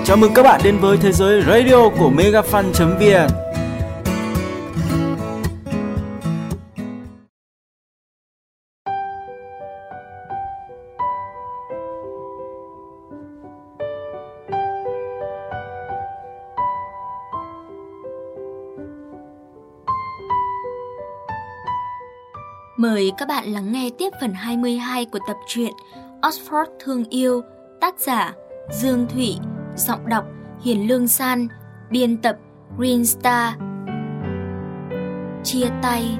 Chào mừng các bạn đến với thế giới radio của megafan.vn. Mời các bạn lắng nghe tiếp phần 22 của tập truyện Oxford Thương Yêu, tác giả Dương Thụy, giọng đọc Hiền Lương San, biên tập Green Star. Chia tay.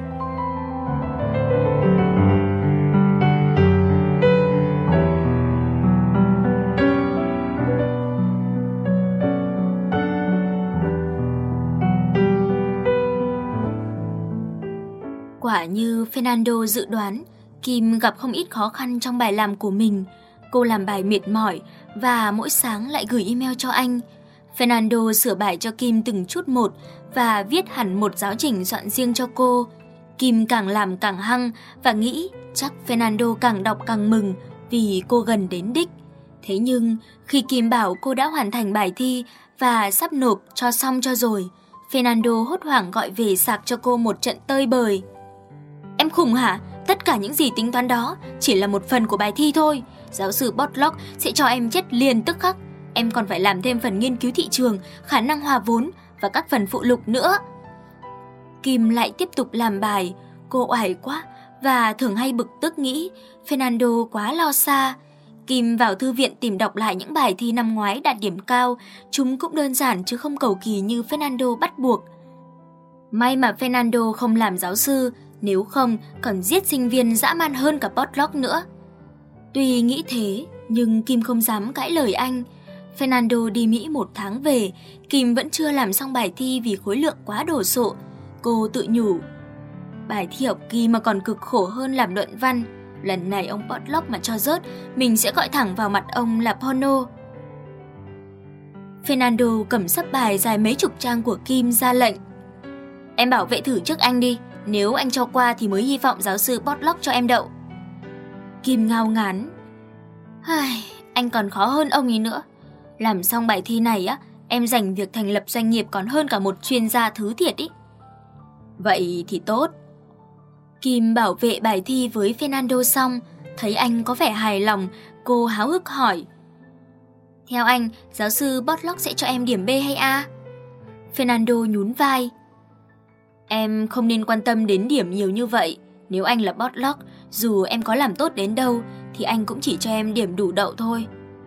Quả như Fernando dự đoán, Kim gặp không ít khó khăn trong bài làm của mình. Cô làm bài mệt mỏi và mỗi sáng lại gửi email cho anh. Fernando sửa bài cho Kim từng chút một và viết hẳn một giáo trình soạn riêng cho cô. Kim càng làm càng hăng và nghĩ chắc Fernando càng đọc càng mừng vì cô gần đến đích. Thế nhưng khi Kim bảo cô đã hoàn thành bài thi và sắp nộp cho xong cho rồi, Fernando hốt hoảng gọi về sạc cho cô một trận tơi bời. Em khùng hả? Tất cả những gì tính toán đó chỉ là một phần của bài thi thôi. Giáo sư Botlock sẽ cho em chết liền tức khắc. Em còn phải làm thêm phần nghiên cứu thị trường, khả năng hòa vốn và các phần phụ lục nữa. Kim lại tiếp tục làm bài. Cô oải quá và thường hay bực tức nghĩ Fernando quá lo xa. Kim vào thư viện tìm đọc lại những bài thi năm ngoái đạt điểm cao. Chúng cũng đơn giản chứ không cầu kỳ như Fernando bắt buộc. May mà Fernando không làm giáo sư, nếu không còn giết sinh viên dã man hơn cả Botlock nữa. Tuy nghĩ thế, nhưng Kim không dám cãi lời anh. Fernando đi Mỹ 1 tháng về, Kim vẫn chưa làm xong bài thi vì khối lượng quá đồ sộ. Cô tự nhủ, bài thi học kỳ mà còn cực khổ hơn làm luận văn. Lần này ông Botlock mà cho rớt, mình sẽ gọi thẳng vào mặt ông là porno. Fernando cầm sấp bài dài mấy chục trang của Kim ra lệnh. Em bảo vệ thử trước anh đi, nếu anh cho qua thì mới hy vọng giáo sư Botlock cho em đậu. Kim ngao ngán. Anh còn khó hơn ông ấy nữa. Làm xong bài thi này á, em dành việc thành lập doanh nghiệp còn hơn cả một chuyên gia thứ thiệt ý. Vậy thì tốt. Kim bảo vệ bài thi với Fernando xong, thấy anh có vẻ hài lòng, cô háo hức hỏi. Theo anh, giáo sư Botlock sẽ cho em điểm B hay A? Fernando nhún vai. Em không nên quan tâm đến điểm nhiều như vậy. Nếu anh là Botlock, dù em có làm tốt đến đâu thì anh cũng chỉ cho em điểm đủ đậu thôi.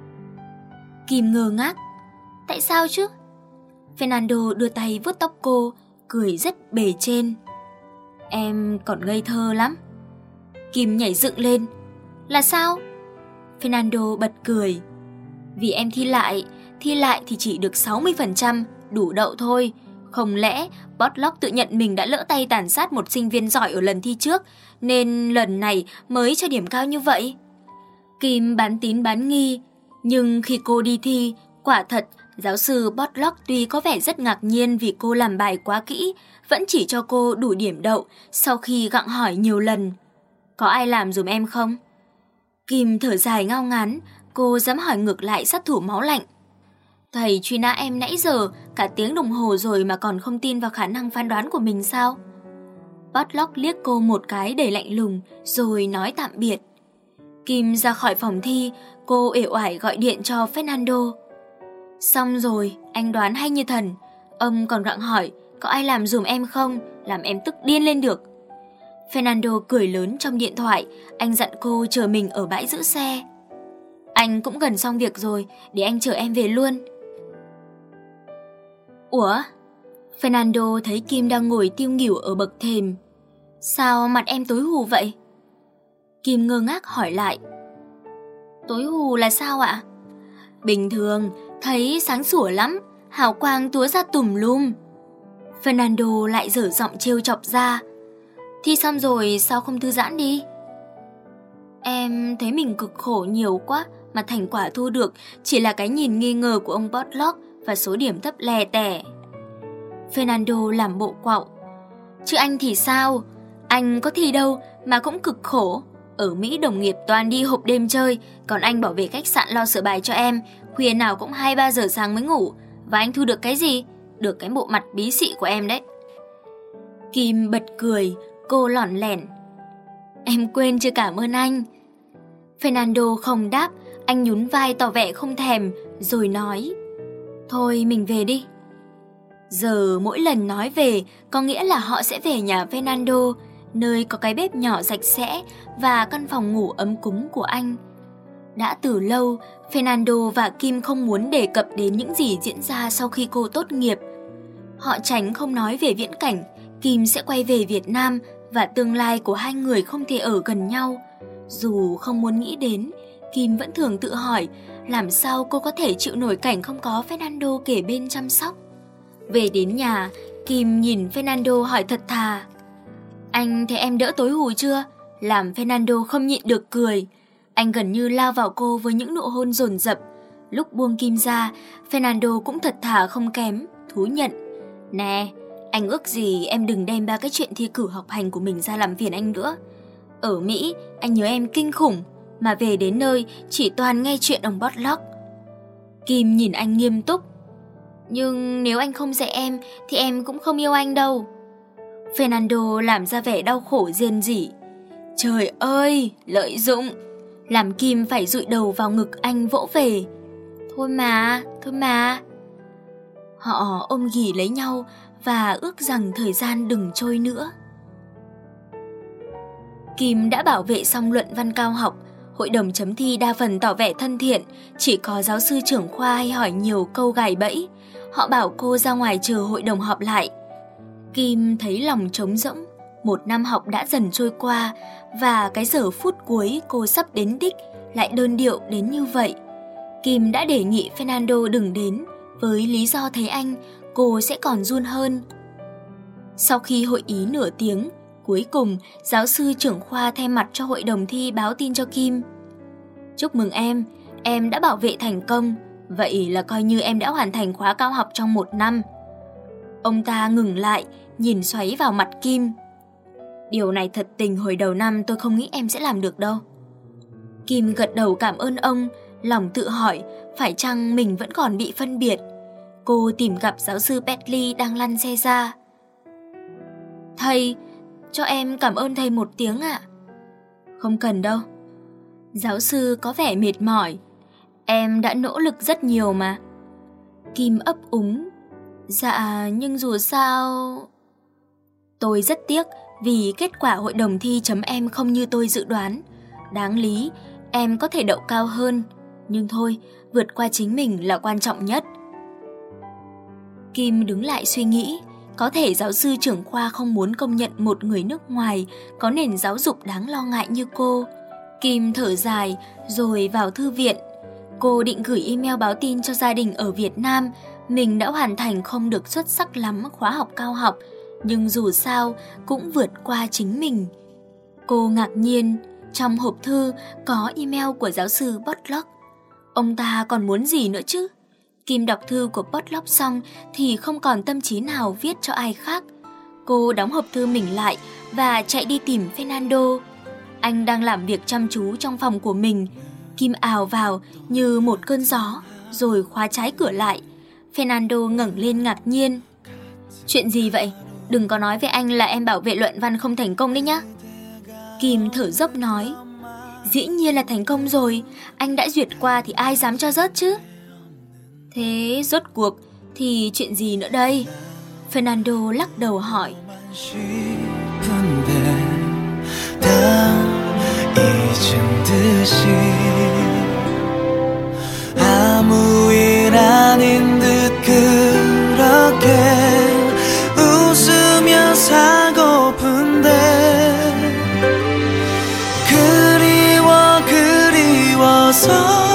Kim ngơ ngác. Tại sao chứ? Fernando đưa tay vuốt tóc cô, cười rất bề trên. Em còn ngây thơ lắm. Kim nhảy dựng lên. Là sao? Fernando bật cười. Vì em thi lại thì chỉ được 60%, đủ đậu thôi. Không lẽ Botlock tự nhận mình đã lỡ tay tàn sát một sinh viên giỏi ở lần thi trước, nên lần này mới cho điểm cao như vậy? Kim bán tín bán nghi, nhưng khi cô đi thi, quả thật giáo sư Botlock tuy có vẻ rất ngạc nhiên vì cô làm bài quá kỹ, vẫn chỉ cho cô đủ điểm đậu sau khi gặng hỏi nhiều lần. Có ai làm giùm em không? Kim thở dài ngao ngán, cô dám hỏi ngược lại sát thủ máu lạnh. Thầy truy nã em nãy giờ cả tiếng đồng hồ rồi mà còn không tin vào khả năng phán đoán của mình sao? Botlock liếc cô một cái đầy lạnh lùng rồi nói tạm biệt. Kim ra khỏi phòng thi, cô uể oải gọi điện cho Fernando. Xong rồi, anh đoán hay như thần. Ông còn gặng hỏi có ai làm giùm em không, làm em tức điên lên được. Fernando cười lớn trong điện thoại, anh dặn cô chờ mình ở bãi giữ xe. Anh cũng gần xong việc rồi, để anh chở em về luôn. Ủa? Fernando thấy Kim đang ngồi tiêu nghỉu ở bậc thềm. Sao mặt em tối hù vậy? Kim ngơ ngác hỏi lại. Tối hù là sao ạ? Bình thường, thấy sáng sủa lắm, hào quang túa ra tùm lum. Fernando lại dở giọng trêu chọc ra. Thi xong rồi sao không thư giãn đi? Em thấy mình cực khổ nhiều quá mà thành quả thu được chỉ là cái nhìn nghi ngờ của ông Botlock và số điểm thấp lè tẻ. Fernando làm bộ quạo. Chứ anh thì sao? Anh có thi đâu mà cũng cực khổ. Ở Mỹ đồng nghiệp toàn đi hộp đêm chơi, còn anh bảo vệ khách sạn lo sửa bài cho em, Khuya nào cũng 2-3 giờ sáng mới ngủ. Và anh thu được cái gì? Được cái bộ mặt bí xị của em đấy. Kim bật cười, cô lỏn lẻn. Em quên chưa cảm ơn anh. Fernando không đáp, anh nhún vai tỏ vẻ không thèm, rồi nói: Thôi mình về đi. Giờ mỗi lần nói về có nghĩa là họ sẽ về nhà Fernando, nơi có cái bếp nhỏ sạch sẽ và căn phòng ngủ ấm cúng của anh. Đã từ lâu, Fernando và Kim không muốn đề cập đến những gì diễn ra sau khi cô tốt nghiệp. Họ tránh không nói về viễn cảnh Kim sẽ quay về Việt Nam và tương lai của hai người không thể ở gần nhau. Dù không muốn nghĩ đến, Kim vẫn thường tự hỏi làm sao cô có thể chịu nổi cảnh không có Fernando kề bên chăm sóc. Về đến nhà, Kim nhìn Fernando hỏi thật thà: Anh thấy em đỡ tối hù chưa? Làm Fernando không nhịn được cười. Anh gần như lao vào cô với những nụ hôn dồn dập. Lúc buông Kim ra, Fernando cũng thật thà không kém, thú nhận: Nè, anh ước gì em đừng đem ba cái chuyện thi cử học hành của mình ra làm phiền anh nữa. Ở Mỹ, anh nhớ em kinh khủng, mà về đến nơi chỉ toàn nghe chuyện ông Potluck. Kim nhìn anh nghiêm túc: Nhưng nếu anh không dạy em thì em cũng không yêu anh đâu. Fernando làm ra vẻ đau khổ rên rỉ: Trời ơi, lợi dụng! Làm Kim phải dụi đầu vào ngực anh vỗ về: Thôi mà. Họ ôm ghì lấy nhau và ước rằng thời gian đừng trôi nữa. Kim đã bảo vệ xong luận văn cao học. Hội đồng chấm thi đa phần tỏ vẻ thân thiện, chỉ có giáo sư trưởng khoa hay hỏi nhiều câu gài bẫy. Họ bảo cô ra ngoài chờ hội đồng họp lại. Kim thấy lòng trống rỗng. Một năm học đã dần trôi qua, và cái giờ phút cuối cô sắp đến đích lại đơn điệu đến như vậy. Kim đã đề nghị Fernando đừng đến, với lý do thấy anh, cô sẽ còn run hơn. Sau khi hội ý nửa tiếng, cuối cùng giáo sư trưởng khoa thay mặt cho hội đồng thi báo tin cho Kim: Chúc mừng em đã bảo vệ thành công, vậy là coi như em đã hoàn thành khóa cao học trong 1 năm. Ông ta ngừng lại, nhìn xoáy vào mặt Kim: Điều này thật tình hồi đầu năm tôi không nghĩ em sẽ làm được đâu. Kim gật đầu cảm ơn ông, lòng tự hỏi phải chăng mình vẫn còn bị phân biệt. Cô tìm gặp giáo sư Bentley đang lăn xe ra. Thầy, cho em cảm ơn thầy một tiếng ạ. Không cần đâu. Giáo sư có vẻ mệt mỏi. Em đã nỗ lực rất nhiều mà. Kim ấp úng. Dạ, nhưng dù sao... Tôi rất tiếc vì kết quả hội đồng thi chấm em không như tôi dự đoán. Đáng lý, em có thể đậu cao hơn. Nhưng thôi, vượt qua chính mình là quan trọng nhất. Kim đứng lại suy nghĩ. Có thể giáo sư trưởng khoa không muốn công nhận một người nước ngoài có nền giáo dục đáng lo ngại như cô. Kim thở dài rồi vào thư viện. Cô định gửi email báo tin cho gia đình ở Việt Nam mình đã hoàn thành không được xuất sắc lắm khóa học cao học, nhưng dù sao cũng vượt qua chính mình. Cô ngạc nhiên, trong hộp thư có email của giáo sư Potluck. Ông ta còn muốn gì nữa chứ? Kim đọc thư của Potluck xong thì không còn tâm trí nào viết cho ai khác. Cô đóng hộp thư mình lại và chạy đi tìm Fernando. Anh đang làm việc chăm chú trong phòng của mình. Kim ào vào như một cơn gió rồi khóa trái cửa lại. Fernando ngẩng lên ngạc nhiên. Chuyện gì vậy? Đừng có nói với anh là em bảo vệ luận văn không thành công đấy nhá. Kim thở dốc nói. Dĩ nhiên là thành công rồi. Anh đã duyệt qua thì ai dám cho rớt chứ. Thế rốt cuộc thì chuyện gì nữa đây? Fernando lắc đầu hỏi. 아무 일 아닌 듯 그렇게 웃으며 사고픈데 그리워서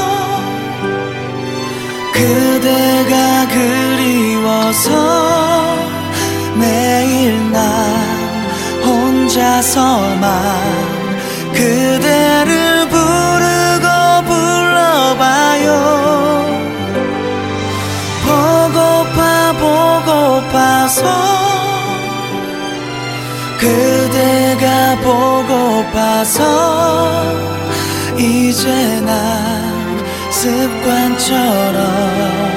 그대가 그리워서 매일 난 혼자서만 그대를 부르고 불러봐요. 보고파서 그대가 보고파서 이제 난 습관처럼